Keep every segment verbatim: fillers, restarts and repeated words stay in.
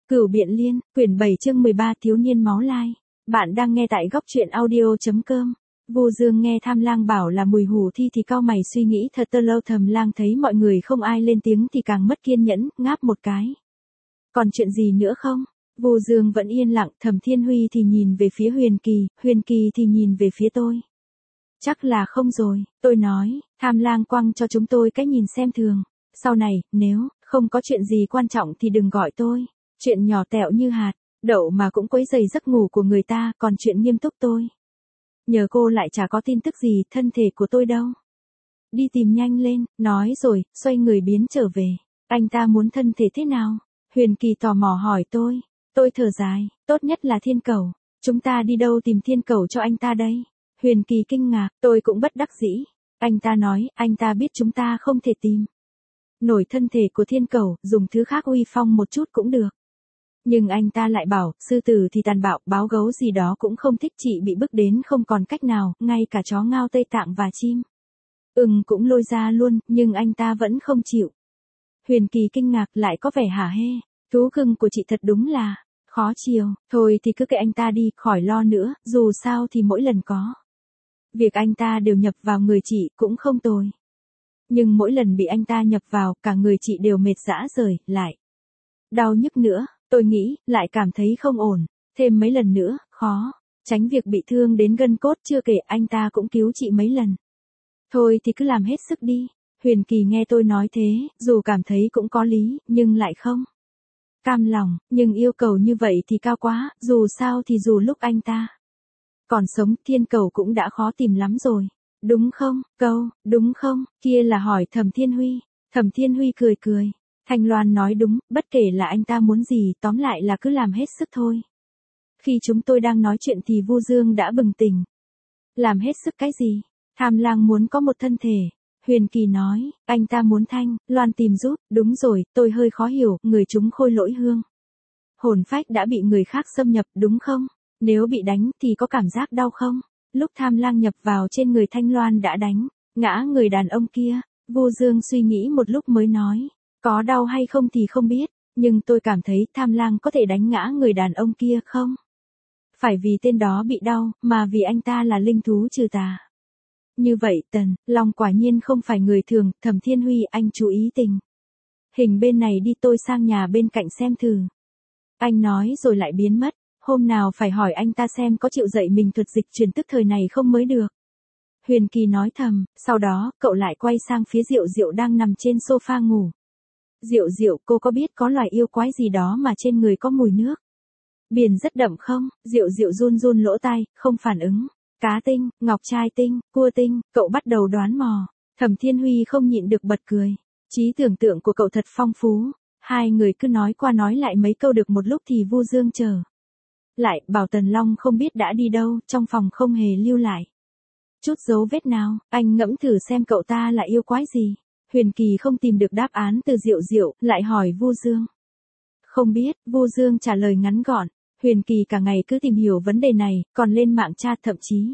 Cửu Biện Liên, quyển bảy chương mười ba thiếu niên máu lai. Bạn đang nghe tại góc truyện audio.com. Vu Dương nghe Tham Lang bảo là mùi hủ thi thì cau mày suy nghĩ thật tơ lâu. Thẩm Lang thấy mọi người không ai lên tiếng thì càng mất kiên nhẫn, ngáp một cái. Còn chuyện gì nữa không? Vu Dương vẫn yên lặng, Thẩm Thiên Huy thì nhìn về phía Huyền Kỳ, Huyền Kỳ thì nhìn về phía tôi. Chắc là không rồi, tôi nói, Tham Lang quăng cho chúng tôi cái nhìn xem thường. Sau này, nếu không có chuyện gì quan trọng thì đừng gọi tôi. Chuyện nhỏ tẹo như hạt, đậu mà cũng quấy rầy giấc ngủ của người ta, còn chuyện nghiêm túc tôi. Nhờ cô lại chả có tin tức gì, thân thể của tôi đâu. Đi tìm nhanh lên, nói rồi, xoay người biến trở về. Anh ta muốn thân thể thế nào? Huyền Kỳ tò mò hỏi tôi. Tôi thở dài, tốt nhất là thiên cầu. Chúng ta đi đâu tìm thiên cầu cho anh ta đây? Huyền Kỳ kinh ngạc, tôi cũng bất đắc dĩ. Anh ta nói, anh ta biết chúng ta không thể tìm nổi thân thể của thiên cầu, dùng thứ khác uy phong một chút cũng được. Nhưng anh ta lại bảo, sư tử thì tàn bạo, báo gấu gì đó cũng không thích, chị bị bức đến không còn cách nào, ngay cả chó ngao Tây Tạng và chim ưng cũng lôi ra luôn, nhưng anh ta vẫn không chịu. Huyền Kỳ kinh ngạc, lại có vẻ hả hê, thú cưng của chị thật đúng là khó chiều, thôi thì cứ kệ anh ta đi, khỏi lo nữa, dù sao thì mỗi lần có việc anh ta đều nhập vào người chị, cũng không tồi. Nhưng mỗi lần bị anh ta nhập vào, cả người chị đều mệt rã rời, lại đau nhức nữa, tôi nghĩ, lại cảm thấy không ổn, thêm mấy lần nữa, khó, tránh việc bị thương đến gân cốt, chưa kể anh ta cũng cứu chị mấy lần. Thôi thì cứ làm hết sức đi. Huyền Kỳ nghe tôi nói thế, dù cảm thấy cũng có lý, nhưng lại không cam lòng, nhưng yêu cầu như vậy thì cao quá, dù sao thì dù lúc anh ta còn sống, thiên cầu cũng đã khó tìm lắm rồi. Đúng không, câu, đúng không, kia là hỏi Thẩm Thiên Huy. Thẩm Thiên Huy cười cười. Thanh Loan nói đúng, bất kể là anh ta muốn gì, tóm lại là cứ làm hết sức thôi. Khi chúng tôi đang nói chuyện thì Vu Dương đã bừng tỉnh. Làm hết sức cái gì? Tham Lang muốn có một thân thể. Huyền Kỳ nói, anh ta muốn Thanh Loan tìm giúp, đúng rồi, tôi hơi khó hiểu, người chúng khôi lỗi hương hồn phách đã bị người khác xâm nhập, đúng không? Nếu bị đánh thì có cảm giác đau không? Lúc Tham Lang nhập vào trên người Thanh Loan đã đánh ngã người đàn ông kia. Vu Dương suy nghĩ một lúc mới nói, có đau hay không thì không biết, nhưng tôi cảm thấy Tham Lang có thể đánh ngã người đàn ông kia không? Phải vì tên đó bị đau, mà vì anh ta là linh thú trừ tà. Như vậy, Tần Long quả nhiên không phải người thường. Thẩm Thiên Huy, anh chú ý tình hình bên này đi, tôi sang nhà bên cạnh xem thử. Anh nói rồi lại biến mất. Hôm nào phải hỏi anh ta xem có chịu dạy mình thuật dịch chuyển tức thời này không mới được. Huyền Kỳ nói thầm, sau đó, cậu lại quay sang phía Diệu Diệu đang nằm trên sofa ngủ. Diệu Diệu, cô có biết có loài yêu quái gì đó mà trên người có mùi nước biển rất đậm không? Diệu Diệu run run lỗ tai, không phản ứng. Cá tinh, ngọc trai tinh, cua tinh, cậu bắt đầu đoán mò. Thẩm Thiên Huy không nhịn được bật cười. Trí tưởng tượng của cậu thật phong phú. Hai người cứ nói qua nói lại mấy câu được một lúc thì Vu Dương chờ lại, bảo Tần Long không biết đã đi đâu, trong phòng không hề lưu lại chút dấu vết nào, anh ngẫm thử xem cậu ta là yêu quái gì. Huyền Kỳ không tìm được đáp án từ Diệu Diệu, lại hỏi Vu Dương. Không biết, Vu Dương trả lời ngắn gọn. Huyền Kỳ cả ngày cứ tìm hiểu vấn đề này, còn lên mạng tra, thậm chí.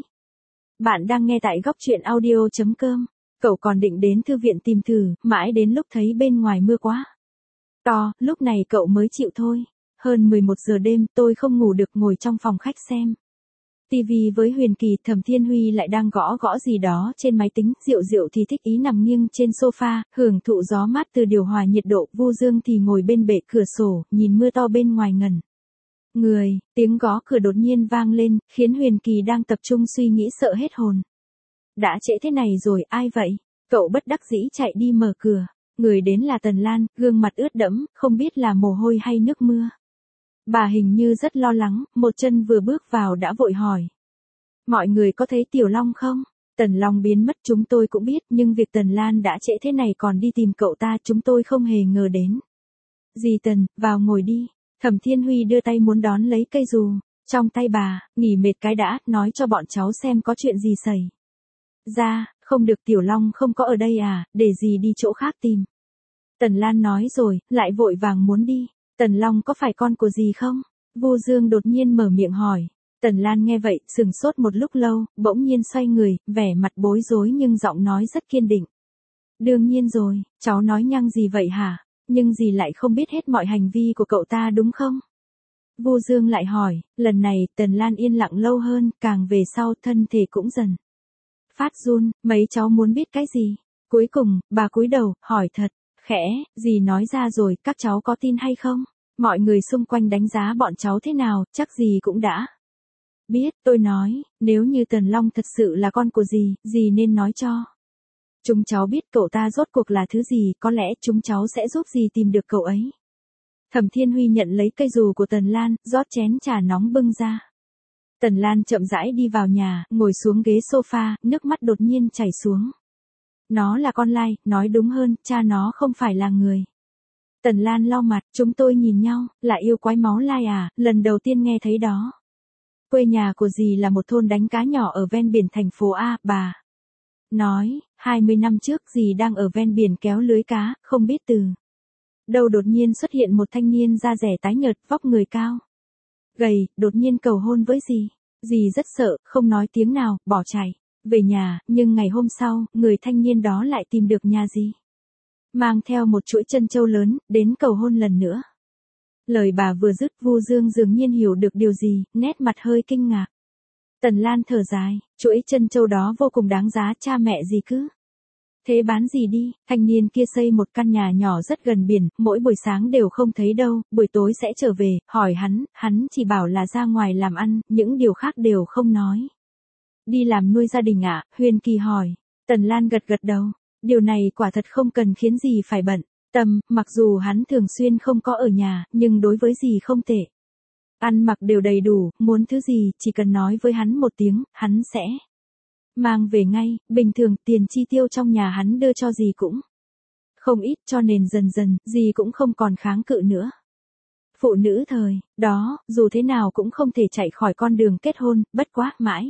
Bạn đang nghe tại góc truyện audio.com. Cậu còn định đến thư viện tìm thử, mãi đến lúc thấy bên ngoài mưa quá to, lúc này cậu mới chịu thôi. Hơn mười một giờ đêm, tôi không ngủ được, ngồi trong phòng khách xem tivi với Huyền Kỳ. Thẩm Thiên Huy lại đang gõ gõ gì đó trên máy tính. Diệu Diệu thì thích ý nằm nghiêng trên sofa, hưởng thụ gió mát từ điều hòa nhiệt độ. Vu Dương thì ngồi bên bệ cửa sổ, nhìn mưa to bên ngoài ngẩn người. Tiếng gõ cửa đột nhiên vang lên, khiến Huyền Kỳ đang tập trung suy nghĩ sợ hết hồn. Đã trễ thế này rồi, ai vậy? Cậu bất đắc dĩ chạy đi mở cửa. Người đến là Tần Lan, gương mặt ướt đẫm, không biết là mồ hôi hay nước mưa. Bà hình như rất lo lắng, một chân vừa bước vào đã vội hỏi. Mọi người có thấy Tiểu Long không? Tần Long biến mất chúng tôi cũng biết, nhưng việc Tần Lan đã trễ thế này còn đi tìm cậu ta chúng tôi không hề ngờ đến. Dì Tần, vào ngồi đi. Thẩm Thiên Huy đưa tay muốn đón lấy cây dù trong tay bà, nghỉ mệt cái đã, nói cho bọn cháu xem có chuyện gì xảy ra. Không được, Tiểu Long không có ở đây à, để dì đi chỗ khác tìm. Tần Lan nói rồi, lại vội vàng muốn đi. Tần Long có phải con của dì không? Vu Dương đột nhiên mở miệng hỏi. Tần Lan nghe vậy, sừng sốt một lúc lâu, bỗng nhiên xoay người, vẻ mặt bối rối nhưng giọng nói rất kiên định. Đương nhiên rồi, cháu nói nhăng gì vậy hả? Nhưng dì lại không biết hết mọi hành vi của cậu ta đúng không? Vu Dương lại hỏi, lần này Tần Lan yên lặng lâu hơn, càng về sau thân thể cũng dần phát run, mấy cháu muốn biết cái gì? Cuối cùng, bà cúi đầu, hỏi thật, khẽ, dì nói ra rồi, các cháu có tin hay không? Mọi người xung quanh đánh giá bọn cháu thế nào, chắc dì cũng đã biết. Tôi nói, nếu như Tần Long thật sự là con của dì, dì nên nói cho chúng cháu biết cậu ta rốt cuộc là thứ gì, có lẽ chúng cháu sẽ giúp dì tìm được cậu ấy. Thẩm Thiên Huy nhận lấy cây dù của Tần Lan, rót chén trà nóng bưng ra. Tần Lan chậm rãi đi vào nhà, ngồi xuống ghế sofa, nước mắt đột nhiên chảy xuống. Nó là con lai, nói đúng hơn, cha nó không phải là người. Tần Lan lau mặt, chúng tôi nhìn nhau, là yêu quái máu lai à, lần đầu tiên nghe thấy đó. Quê nhà của dì là một thôn đánh cá nhỏ ở ven biển thành phố A, bà nói, hai mươi năm trước dì đang ở ven biển kéo lưới cá, không biết từ đâu đột nhiên xuất hiện một thanh niên da rẻ tái nhợt, vóc người cao gầy, đột nhiên cầu hôn với dì. Dì rất sợ, không nói tiếng nào, bỏ chạy về nhà, nhưng ngày hôm sau, người thanh niên đó lại tìm được nhà dì, mang theo một chuỗi trân châu lớn, đến cầu hôn lần nữa. Lời bà vừa dứt, Vu Dương dường nhiên hiểu được điều gì, nét mặt hơi kinh ngạc. Tần Lan thở dài, chuỗi trân châu đó vô cùng đáng giá, cha mẹ gì cứ thế bán gì đi. Thanh niên kia xây một căn nhà nhỏ rất gần biển, mỗi buổi sáng đều không thấy đâu, buổi tối sẽ trở về, hỏi hắn, hắn chỉ bảo là ra ngoài làm ăn, những điều khác đều không nói. Đi làm nuôi gia đình ạ? À? Huyền Kỳ hỏi. Tần Lan gật gật đầu, điều này quả thật không cần khiến gì phải bận tâm, mặc dù hắn thường xuyên không có ở nhà, nhưng đối với dì không tệ. Ăn mặc đều đầy đủ, muốn thứ gì, chỉ cần nói với hắn một tiếng, hắn sẽ mang về ngay. Bình thường tiền chi tiêu trong nhà hắn đưa cho dì cũng không ít, cho nên dần dần, dì cũng không còn kháng cự nữa. Phụ nữ thời đó, dù thế nào cũng không thể chạy khỏi con đường kết hôn, bất quá, mãi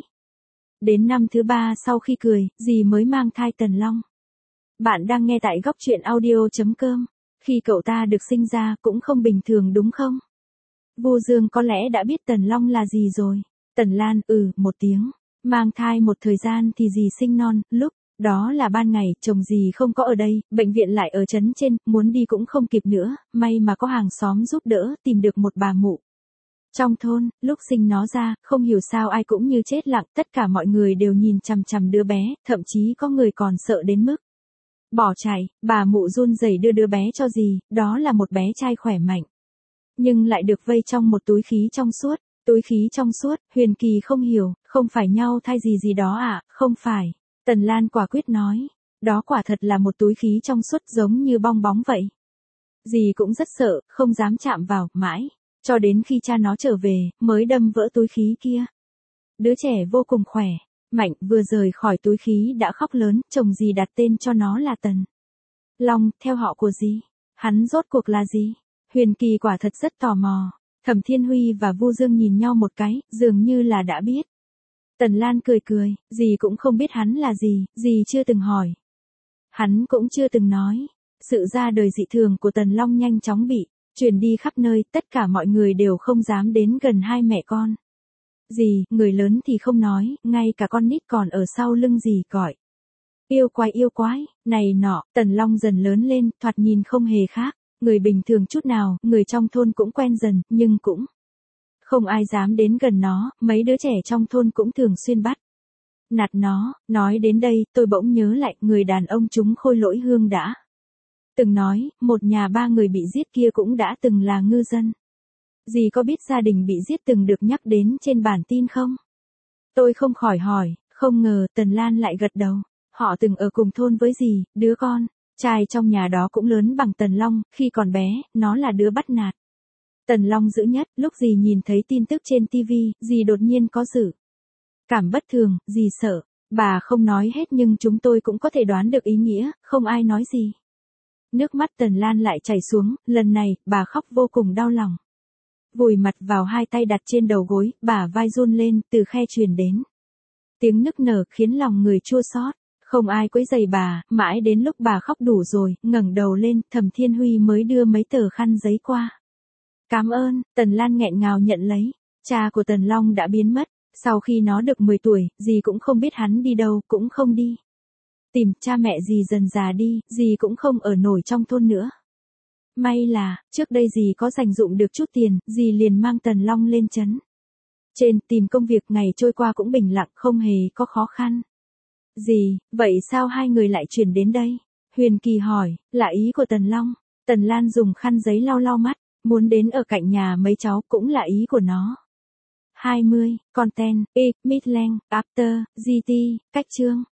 đến năm thứ ba sau khi cười, dì mới mang thai Tần Long. Bạn đang nghe tại góc truyện audio.com. Khi cậu ta được sinh ra cũng không bình thường đúng không? Vu Dương có lẽ đã biết Tần Long là gì rồi. Tần Lan, ừ, một tiếng. Mang thai một thời gian thì dì sinh non, lúc đó là ban ngày, chồng dì không có ở đây, bệnh viện lại ở trấn trên, muốn đi cũng không kịp nữa, may mà có hàng xóm giúp đỡ, tìm được một bà mụ trong thôn. Lúc sinh nó ra, không hiểu sao ai cũng như chết lặng, tất cả mọi người đều nhìn chằm chằm đứa bé, thậm chí có người còn sợ đến mức bỏ chạy. Bà mụ run rẩy đưa đứa bé cho dì, đó là một bé trai khỏe mạnh, nhưng lại được vây trong một túi khí trong suốt. Túi khí trong suốt, Huyền Kỳ không hiểu, không phải nhau thai gì gì đó à, không phải. Tần Lan quả quyết nói, đó quả thật là một túi khí trong suốt giống như bong bóng vậy. Dì cũng rất sợ, không dám chạm vào, mãi cho đến khi cha nó trở về, mới đâm vỡ túi khí kia. Đứa trẻ vô cùng khỏe mạnh, vừa rời khỏi túi khí đã khóc lớn, chồng dì đặt tên cho nó là Tần Long, theo họ của dì. Hắn rốt cuộc là gì? Huyền Kỳ quả thật rất tò mò. Thẩm Thiên Huy và Vu Dương nhìn nhau một cái, dường như là đã biết. Tần Lan cười cười, dì cũng không biết hắn là gì, dì chưa từng hỏi. Hắn cũng chưa từng nói. Sự ra đời dị thường của Tần Long nhanh chóng bị truyền đi khắp nơi, tất cả mọi người đều không dám đến gần hai mẹ con. Dì, người lớn thì không nói, ngay cả con nít còn ở sau lưng dì gọi. Yêu quái yêu quái, này nọ. Tần Long dần lớn lên, thoạt nhìn không hề khác người bình thường chút nào, người trong thôn cũng quen dần, nhưng cũng không ai dám đến gần nó, mấy đứa trẻ trong thôn cũng thường xuyên bắt nạt nó. Nói đến đây, tôi bỗng nhớ lại, người đàn ông chúng Khôi Lỗi Hương đã từng nói, một nhà ba người bị giết kia cũng đã từng là ngư dân. Dì có biết gia đình bị giết từng được nhắc đến trên bản tin không? Tôi không khỏi hỏi, không ngờ Tần Lan lại gật đầu. Họ từng ở cùng thôn với dì, đứa con trai trong nhà đó cũng lớn bằng Tần Long, khi còn bé, nó là đứa bắt nạt Tần Long dữ nhất. Lúc dì nhìn thấy tin tức trên ti vi, dì đột nhiên có dự cảm bất thường, dì sợ. Bà không nói hết nhưng chúng tôi cũng có thể đoán được ý nghĩa, không ai nói gì. Nước mắt Tần Lan lại chảy xuống, lần này, bà khóc vô cùng đau lòng. Vùi mặt vào hai tay đặt trên đầu gối, bả vai run lên, từ khe truyền đến tiếng nức nở khiến lòng người chua xót. Không ai quấy rầy bà, mãi đến lúc bà khóc đủ rồi, ngẩng đầu lên, Thẩm Thiên Huy mới đưa mấy tờ khăn giấy qua. Cảm ơn. Tần Lan nghẹn ngào nhận lấy. Cha của Tần Long đã biến mất. Sau khi nó được mười tuổi, dì cũng không biết hắn đi đâu, cũng không đi tìm. Cha mẹ dì dần già đi, dì cũng không ở nổi trong thôn nữa. May là, trước đây dì có dành dụm được chút tiền, dì liền mang Tần Long lên trấn trên tìm công việc, ngày trôi qua cũng bình lặng, không hề có khó khăn. Dì, vậy sao hai người lại chuyển đến đây? Huyền Kỳ hỏi, là ý của Tần Long. Tần Lan dùng khăn giấy lau lau mắt, muốn đến ở cạnh nhà mấy cháu cũng là ý của nó. hai mươi, content, e, midland, after, giê tê, cách chương.